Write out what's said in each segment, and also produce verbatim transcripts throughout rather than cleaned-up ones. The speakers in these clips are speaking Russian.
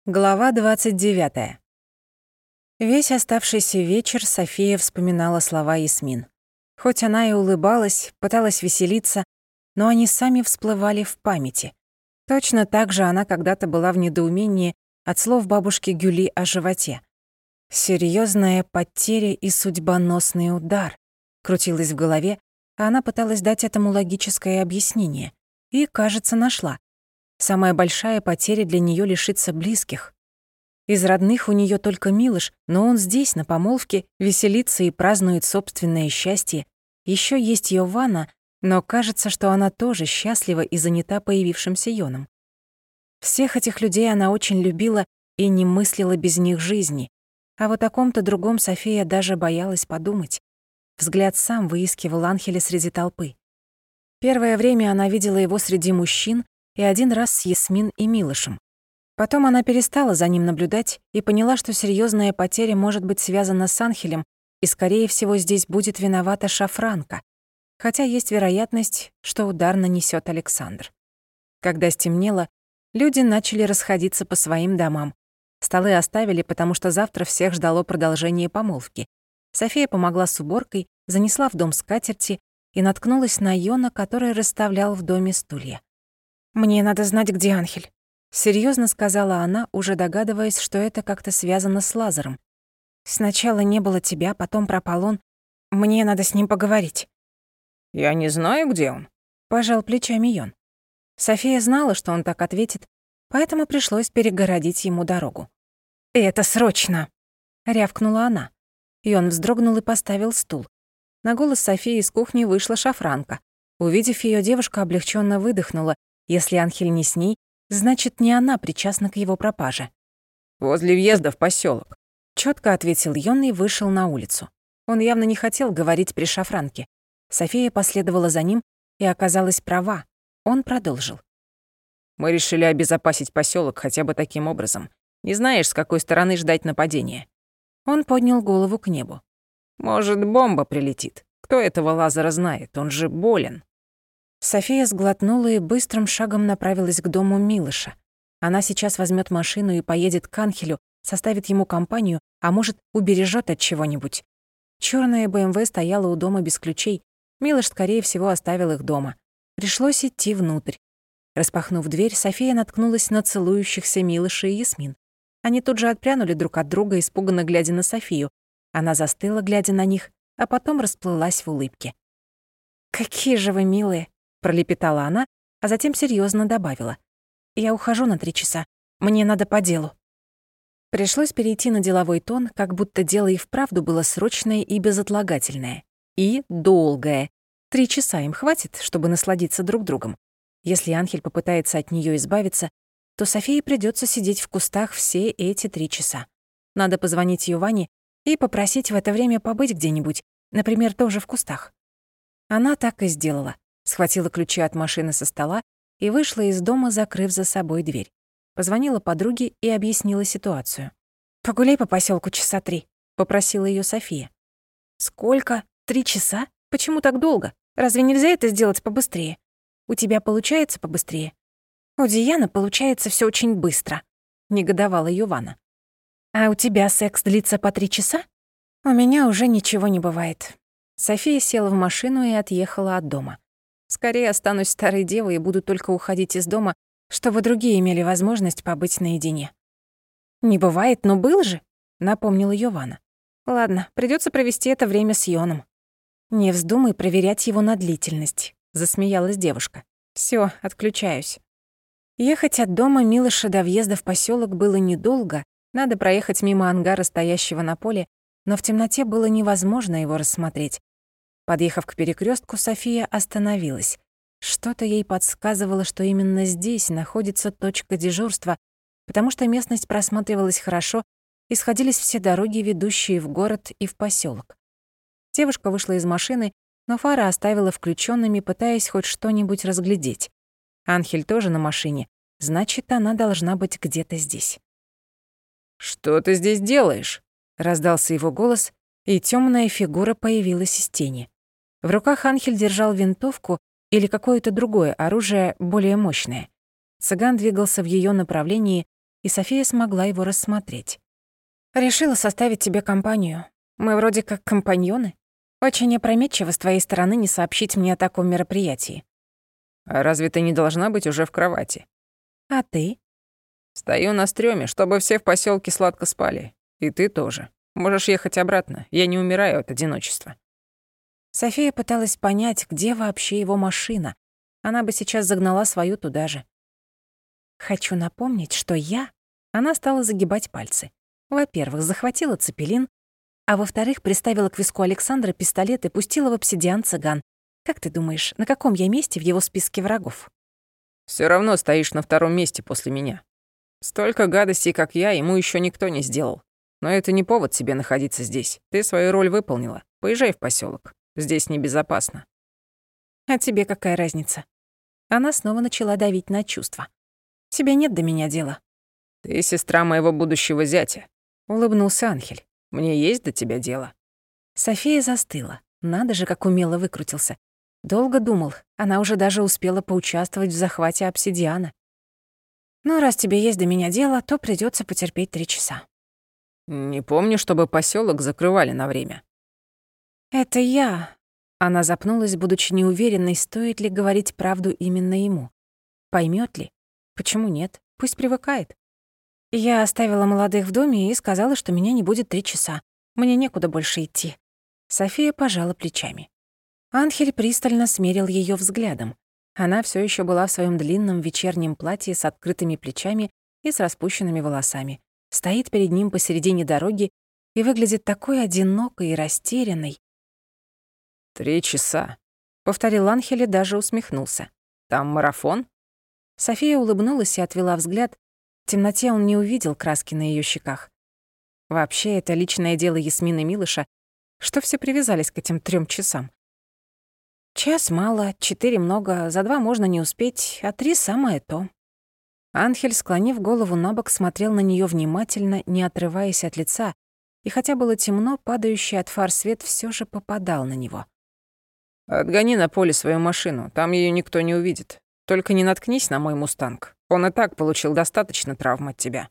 Глава двадцать девятая. Весь оставшийся вечер София вспоминала слова Ясмин. Хоть она и улыбалась, пыталась веселиться, но они сами всплывали в памяти. Точно так же она когда-то была в недоумении от слов бабушки Гюли о животе. «Серьёзная потеря и судьбоносный удар» крутилась в голове, а она пыталась дать этому логическое объяснение. И, кажется, нашла. Самая большая потеря для неё лишиться близких. Из родных у неё только Милош, но он здесь, на помолвке, веселится и празднует собственное счастье. Ещё есть Йована, но кажется, что она тоже счастлива и занята появившимся Йоном. Всех этих людей она очень любила и не мыслила без них жизни. А вот о ком-то другом София даже боялась подумать. Взгляд сам выискивал Анхеля среди толпы. Первое время она видела его среди мужчин, и один раз с Ясмин и Милошем. Потом она перестала за ним наблюдать и поняла, что серьёзная потеря может быть связана с Анхелем, и, скорее всего, здесь будет виновата Шафранка, хотя есть вероятность, что удар нанесёт Александр. Когда стемнело, люди начали расходиться по своим домам. Столы оставили, потому что завтра всех ждало продолжение помолвки. София помогла с уборкой, занесла в дом скатерти и наткнулась на Йона, который расставлял в доме стулья. «Мне надо знать, где Анхель», — серьёзно сказала она, уже догадываясь, что это как-то связано с Лазаром. «Сначала не было тебя, потом пропал он. Мне надо с ним поговорить». «Я не знаю, где он», — пожал плечами Йон. София знала, что он так ответит, поэтому пришлось перегородить ему дорогу. «Это срочно!» — рявкнула она. Йон вздрогнул и поставил стул. На голос Софии из кухни вышла Шафранка. Увидев её, девушка облегчённо выдохнула. Если Анхель не с ней, значит, не она причастна к его пропаже. «Возле въезда в посёлок», — чётко ответил Йон и вышел на улицу. Он явно не хотел говорить при Шафранке. София последовала за ним и оказалась права. Он продолжил. «Мы решили обезопасить посёлок хотя бы таким образом. Не знаешь, с какой стороны ждать нападения». Он поднял голову к небу. «Может, бомба прилетит. Кто этого Лазара знает? Он же болен». София сглотнула и быстрым шагом направилась к дому Милоша. Она сейчас возьмет машину и поедет к Анхелю, составит ему компанию, а может, убережет от чего-нибудь. Чёрная БМВ стояла у дома без ключей. Милош, скорее всего, оставил их дома. Пришлось идти внутрь. Распахнув дверь, София наткнулась на целующихся Милоша и Ясмин. Они тут же отпрянули друг от друга, испуганно глядя на Софию. Она застыла, глядя на них, а потом расплылась в улыбке. «Какие же вы милые!» — пролепетала она, а затем серьёзно добавила. «Я ухожу на три часа. Мне надо по делу». Пришлось перейти на деловой тон, как будто дело и вправду было срочное и безотлагательное. И долгое. Три часа им хватит, чтобы насладиться друг другом. Если Анхель попытается от неё избавиться, то Софии придётся сидеть в кустах все эти три часа. Надо позвонить Йоване и попросить в это время побыть где-нибудь, например, тоже в кустах. Она так и сделала. Схватила ключи от машины со стола и вышла из дома, закрыв за собой дверь. Позвонила подруге и объяснила ситуацию. «Погуляй по посёлку часа три», — попросила её София. «Сколько? Три часа? Почему так долго? Разве нельзя это сделать побыстрее? У тебя получается побыстрее?» «У Дианы получается всё очень быстро», — негодовала Йована. «А у тебя секс длится по три часа? У меня уже ничего не бывает». София села в машину и отъехала от дома. «Скорее останусь старой девой и буду только уходить из дома, чтобы другие имели возможность побыть наедине». «Не бывает, но был же», — напомнила Йована. «Ладно, придётся провести это время с Йоном». «Не вздумай проверять его на длительность», — засмеялась девушка. «Всё, отключаюсь». Ехать от дома Милоша до въезда в посёлок было недолго, надо проехать мимо ангара, стоящего на поле, но в темноте было невозможно его рассмотреть. Подъехав к перекрёстку, София остановилась. Что-то ей подсказывало, что именно здесь находится точка дежурства, потому что местность просматривалась хорошо и сходились все дороги, ведущие в город и в посёлок. Девушка вышла из машины, но фары оставила включёнными, пытаясь хоть что-нибудь разглядеть. Анхель тоже на машине, значит, она должна быть где-то здесь. «Что ты здесь делаешь?» — раздался его голос, и тёмная фигура появилась из тени. В руках Анхель держал винтовку или какое-то другое оружие, более мощное. Цыган двигался в её направлении, и София смогла его рассмотреть. «Решила составить тебе компанию. Мы вроде как компаньоны. Очень опрометчиво с твоей стороны не сообщить мне о таком мероприятии». «А разве ты не должна быть уже в кровати?» «А ты?» «Стою на стрёме, чтобы все в посёлке сладко спали. И ты тоже. Можешь ехать обратно. Я не умираю от одиночества». София пыталась понять, где вообще его машина. Она бы сейчас загнала свою туда же. «Хочу напомнить, что я...» Она стала загибать пальцы. Во-первых, захватила цепелин, а во-вторых, приставила к виску Александра пистолет и пустила в обсидиан цыган. Как ты думаешь, на каком я месте в его списке врагов? Всё равно стоишь на втором месте после меня. Столько гадостей, как я, ему ещё никто не сделал. Но это не повод тебе находиться здесь. Ты свою роль выполнила. Поезжай в посёлок. Здесь небезопасно». «А тебе какая разница?» Она снова начала давить на чувства. «Тебе нет до меня дела». «Ты сестра моего будущего зятя», — улыбнулся Анхель. «Мне есть до тебя дело». София застыла. Надо же, как умело выкрутился. Долго думал, она уже даже успела поучаствовать в захвате обсидиана. «Ну, раз тебе есть до меня дело, то придётся потерпеть три часа». «Не помню, чтобы посёлок закрывали на время». «Это я...» Она запнулась, будучи неуверенной, стоит ли говорить правду именно ему. Поймёт ли? Почему нет? Пусть привыкает. Я оставила молодых в доме и сказала, что меня не будет три часа. Мне некуда больше идти. София пожала плечами. Анхель пристально смерил её взглядом. Она всё ещё была в своём длинном вечернем платье с открытыми плечами и с распущенными волосами. Стоит перед ним посередине дороги и выглядит такой одинокой и растерянной. «Три часа», — повторил Анхель и даже усмехнулся. «Там марафон?» София улыбнулась и отвела взгляд. В темноте он не увидел краски на её щеках. Вообще, это личное дело Ясмины Милыша. Что все привязались к этим трём часам? Час мало, четыре много, за два можно не успеть, а три самое то. Анхель, склонив голову набок, смотрел на неё внимательно, не отрываясь от лица, и хотя было темно, падающий от фар свет всё же попадал на него. «Отгони на поле свою машину, там её никто не увидит. Только не наткнись на мой мустанг. Он и так получил достаточно травм от тебя».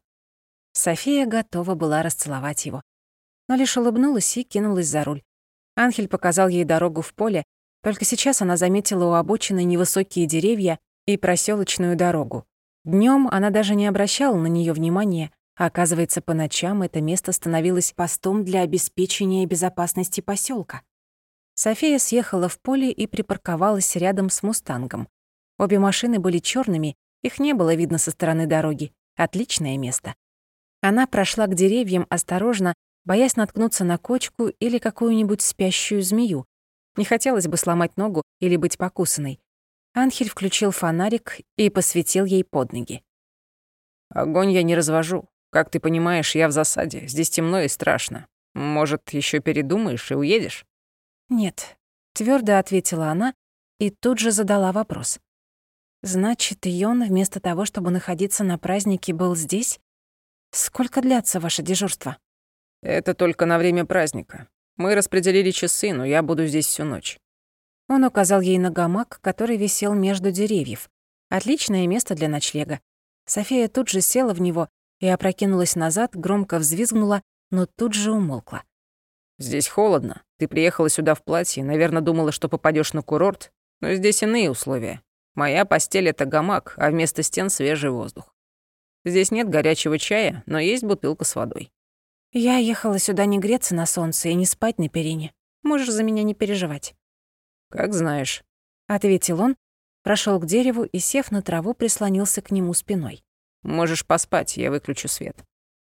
София готова была расцеловать его, но лишь улыбнулась и кинулась за руль. Анхель показал ей дорогу в поле, только сейчас она заметила у обочины невысокие деревья и просёлочную дорогу. Днём она даже не обращала на неё внимания, а оказывается, по ночам это место становилось постом для обеспечения безопасности посёлка. София съехала в поле и припарковалась рядом с «Мустангом». Обе машины были чёрными, их не было видно со стороны дороги. Отличное место. Она прошла к деревьям осторожно, боясь наткнуться на кочку или какую-нибудь спящую змею. Не хотелось бы сломать ногу или быть покусанной. Анхель включил фонарик и посветил ей под ноги. «Огонь я не развожу. Как ты понимаешь, я в засаде. Здесь темно и страшно. Может, ещё передумаешь и уедешь?» «Нет», — твёрдо ответила она и тут же задала вопрос. «Значит, Йон вместо того, чтобы находиться на празднике, был здесь? Сколько длятся ваши дежурства?» «Это только на время праздника. Мы распределили часы, но я буду здесь всю ночь». Он указал ей на гамак, который висел между деревьев. Отличное место для ночлега. София тут же села в него и опрокинулась назад, громко взвизгнула, но тут же умолкла. «Здесь холодно. Ты приехала сюда в платье, наверное, думала, что попадёшь на курорт. Но здесь иные условия. Моя постель — это гамак, а вместо стен свежий воздух. Здесь нет горячего чая, но есть бутылка с водой». «Я ехала сюда не греться на солнце и не спать на перине. Можешь за меня не переживать». «Как знаешь», — ответил он, прошёл к дереву и, сев на траву, прислонился к нему спиной. «Можешь поспать, я выключу свет».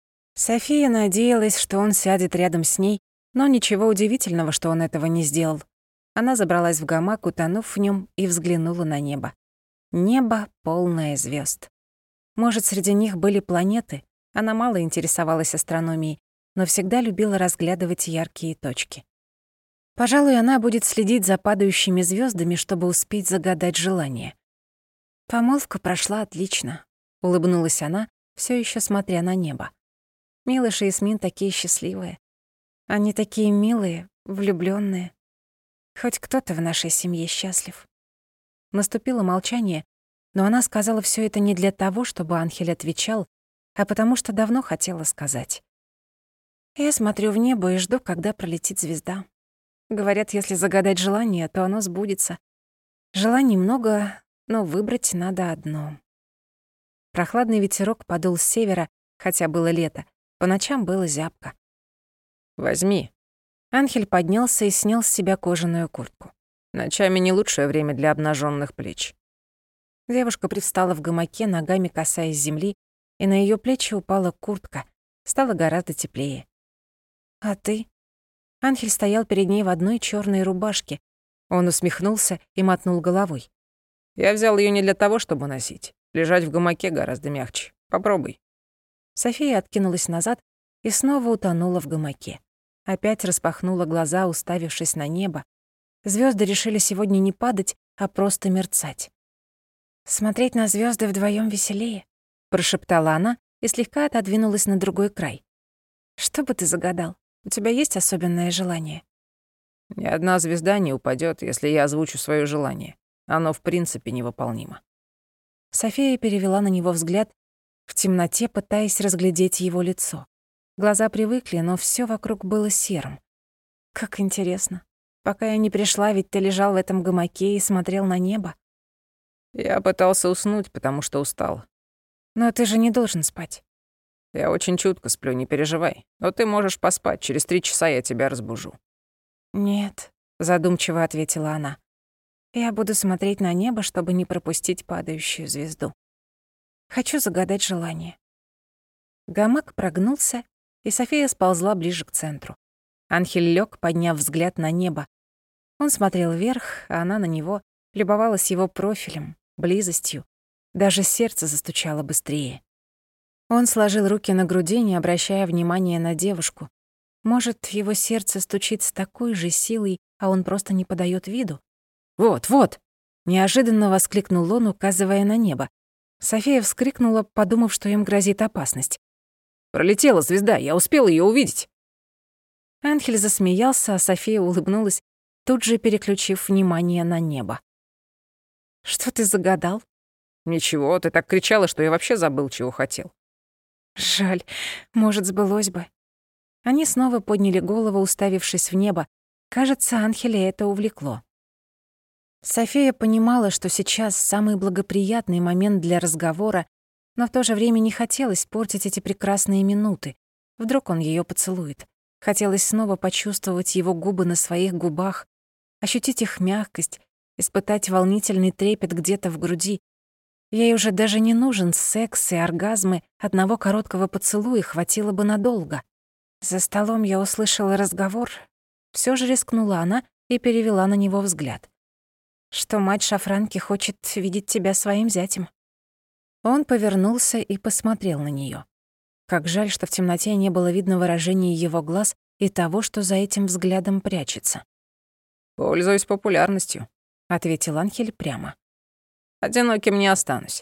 София надеялась, что он сядет рядом с ней, но ничего удивительного, что он этого не сделал. Она забралась в гамак, утонув в нём, и взглянула на небо. Небо, полное звёзд. Может, среди них были планеты? Она мало интересовалась астрономией, но всегда любила разглядывать яркие точки. Пожалуй, она будет следить за падающими звёздами, чтобы успеть загадать желание. «Помолвка прошла отлично», — улыбнулась она, всё ещё смотря на небо. «Милыш и Ясмин такие счастливые. Они такие милые, влюблённые. Хоть кто-то в нашей семье счастлив». Наступило молчание, но она сказала всё это не для того, чтобы Анхель отвечал, а потому что давно хотела сказать. Я смотрю в небо и жду, когда пролетит звезда. Говорят, если загадать желание, то оно сбудется. Желаний много, но выбрать надо одно. Прохладный ветерок подул с севера, хотя было лето. По ночам было зябко. «Возьми». Анхель поднялся и снял с себя кожаную куртку. «Ночами не лучшее время для обнаженных плеч». Девушка привстала в гамаке, ногами касаясь земли, и на ее плечи упала куртка. Стало гораздо теплее. «А ты?» Анхель стоял перед ней в одной черной рубашке. Он усмехнулся и мотнул головой. «Я взял ее не для того, чтобы носить. Лежать в гамаке гораздо мягче. Попробуй». София откинулась назад и снова утонула в гамаке. Опять распахнула глаза, уставившись на небо. Звезды решили сегодня не падать, а просто мерцать. «Смотреть на звезды вдвоем веселее», — прошептала она и слегка отодвинулась на другой край. «Что бы ты загадал? У тебя есть особенное желание?» «Ни одна звезда не упадет, если я озвучу свое желание. Оно в принципе невыполнимо». София перевела на него взгляд, в темноте пытаясь разглядеть его лицо. Глаза привыкли, но все вокруг было серым. «Как интересно. Пока я не пришла, ведь ты лежал в этом гамаке и смотрел на небо». «Я пытался уснуть, потому что устал». «Но ты же не должен спать». «Я очень чутко сплю, не переживай. Но ты можешь поспать, через три часа я тебя разбужу». «Нет», — задумчиво ответила она. «Я буду смотреть на небо, чтобы не пропустить падающую звезду. Хочу загадать желание». Гамак прогнулся, и София сползла ближе к центру. Анхель лёг, подняв взгляд на небо. Он смотрел вверх, а она на него, любовалась его профилем, близостью. Даже сердце застучало быстрее. Он сложил руки на груди, не обращая внимания на девушку. Может, его сердце стучит с такой же силой, а он просто не подаёт виду? «Вот, вот!» — неожиданно воскликнул он, указывая на небо. София вскрикнула, подумав, что им грозит опасность. «Пролетела звезда, я успел ее увидеть». Анхель засмеялся, а София улыбнулась, тут же переключив внимание на небо. «Что ты загадал?» «Ничего, ты так кричала, что я вообще забыл, чего хотел». «Жаль, может, сбылось бы». Они снова подняли голову, уставившись в небо. Кажется, Анхеля это увлекло. София понимала, что сейчас самый благоприятный момент для разговора, но в то же время не хотелось портить эти прекрасные минуты. Вдруг он её поцелует. Хотелось снова почувствовать его губы на своих губах, ощутить их мягкость, испытать волнительный трепет где-то в груди. Ей уже даже не нужен секс и оргазмы, одного короткого поцелуя хватило бы надолго. За столом я услышала разговор. Всё же рискнула она и перевела на него взгляд. Что мать Шафранки хочет видеть тебя своим зятем. Он повернулся и посмотрел на неё. Как жаль, что в темноте не было видно выражения его глаз и того, что за этим взглядом прячется. «Пользуюсь популярностью», — ответил Анхель прямо. «Одиноким не останусь».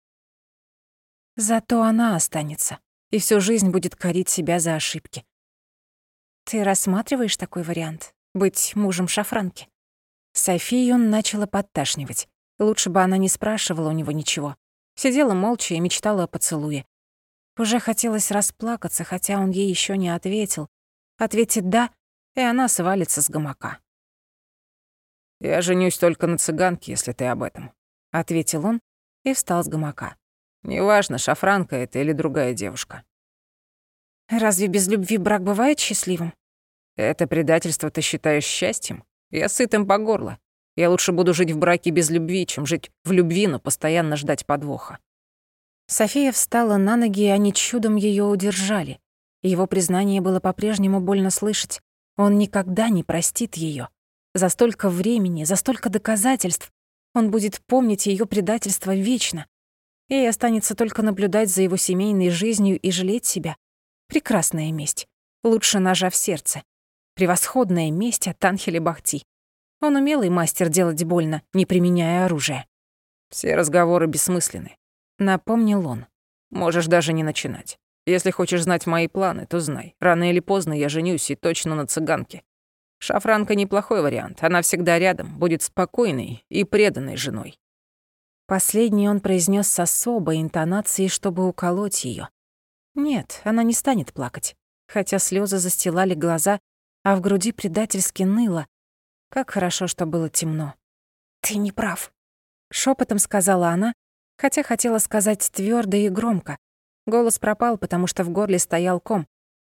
Зато она останется и всю жизнь будет корить себя за ошибки. Ты рассматриваешь такой вариант — быть мужем Шафранки? Софию начала подташнивать. Лучше бы она не спрашивала у него ничего. Сидела молча и мечтала о поцелуе. Уже хотелось расплакаться, хотя он ей ещё не ответил. Ответит «да», и она свалится с гамака. «Я женюсь только на цыганке, если ты об этом», — ответил он и встал с гамака. «Неважно, Шафранка это или другая девушка». «Разве без любви брак бывает счастливым?» «Это предательство ты считаешь счастьем? Я сытым по горло. Я лучше буду жить в браке без любви, чем жить в любви, но постоянно ждать подвоха». София встала на ноги, и они чудом её удержали. Его признание было по-прежнему больно слышать. Он никогда не простит её. За столько времени, за столько доказательств он будет помнить её предательство вечно. Ей останется только наблюдать за его семейной жизнью и жалеть себя. Прекрасная месть. Лучше ножа в сердце. Превосходная месть от Анхеля Бахти. Он умелый мастер делать больно, не применяя оружие. «Все разговоры бессмысленны», — напомнил он. «Можешь даже не начинать. Если хочешь знать мои планы, то знай. Рано или поздно я женюсь и точно на цыганке. Шафранка неплохой вариант. Она всегда рядом, будет спокойной и преданной женой». Последний он произнес с особой интонацией, чтобы уколоть её. Нет, она не станет плакать, хотя слезы застилали глаза, а в груди предательски ныло. Как хорошо, что было темно. «Ты не прав», — шепотом сказала она, хотя хотела сказать твердо и громко. Голос пропал, потому что в горле стоял ком.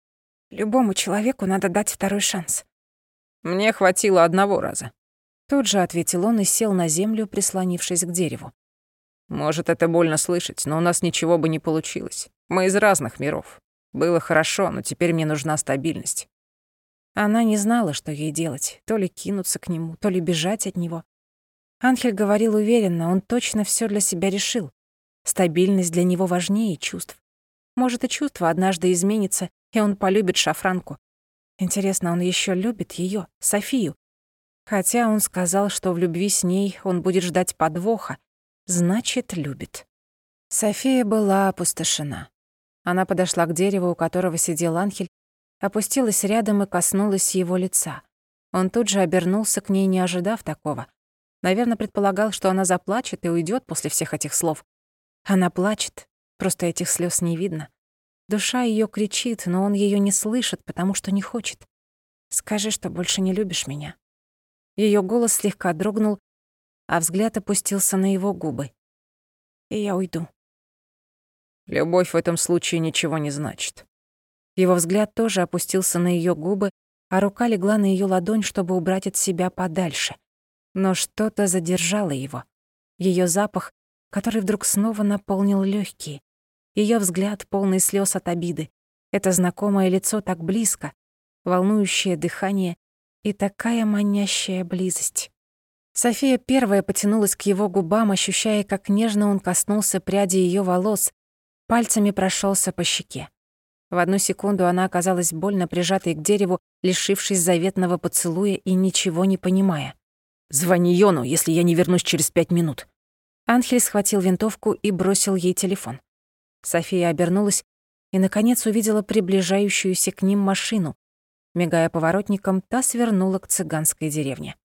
«Любому человеку надо дать второй шанс». «Мне хватило одного раза». Тут же ответил он и сел на землю, прислонившись к дереву. «Может, это больно слышать, но у нас ничего бы не получилось. Мы из разных миров. Было хорошо, но теперь мне нужна стабильность». Она не знала, что ей делать, то ли кинуться к нему, то ли бежать от него. Анхель говорил уверенно, он точно всё для себя решил. Стабильность для него важнее чувств. Может, и чувство однажды изменится, и он полюбит Шафранку. Интересно, он ещё любит её, Софию? Хотя он сказал, что в любви с ней он будет ждать подвоха. Значит, любит. София была опустошена. Она подошла к дереву, у которого сидел Анхель, опустилась рядом и коснулась его лица. Он тут же обернулся к ней, не ожидав такого. Наверное, предполагал, что она заплачет и уйдет после всех этих слов. Она плачет, просто этих слез не видно. Душа ее кричит, но он ее не слышит, потому что не хочет. «Скажи, что больше не любишь меня». Ее голос слегка дрогнул, а взгляд опустился на его губы. «И я уйду». «Любовь в этом случае ничего не значит». Его взгляд тоже опустился на ее губы, а рука легла на ее ладонь, чтобы убрать от себя подальше. Но что-то задержало его. Ее запах, который вдруг снова наполнил легкие. Ее взгляд, полный слез от обиды. Это знакомое лицо так близко, волнующее дыхание и такая манящая близость. София первая потянулась к его губам, ощущая, как нежно он коснулся пряди ее волос, пальцами прошелся по щеке. В одну секунду она оказалась больно прижатой к дереву, лишившись заветного поцелуя и ничего не понимая. «Звони Йону, если я не вернусь через пять минут». Анхель схватил винтовку и бросил ей телефон. София обернулась и, наконец, увидела приближающуюся к ним машину. Мигая поворотником, та свернула к цыганской деревне.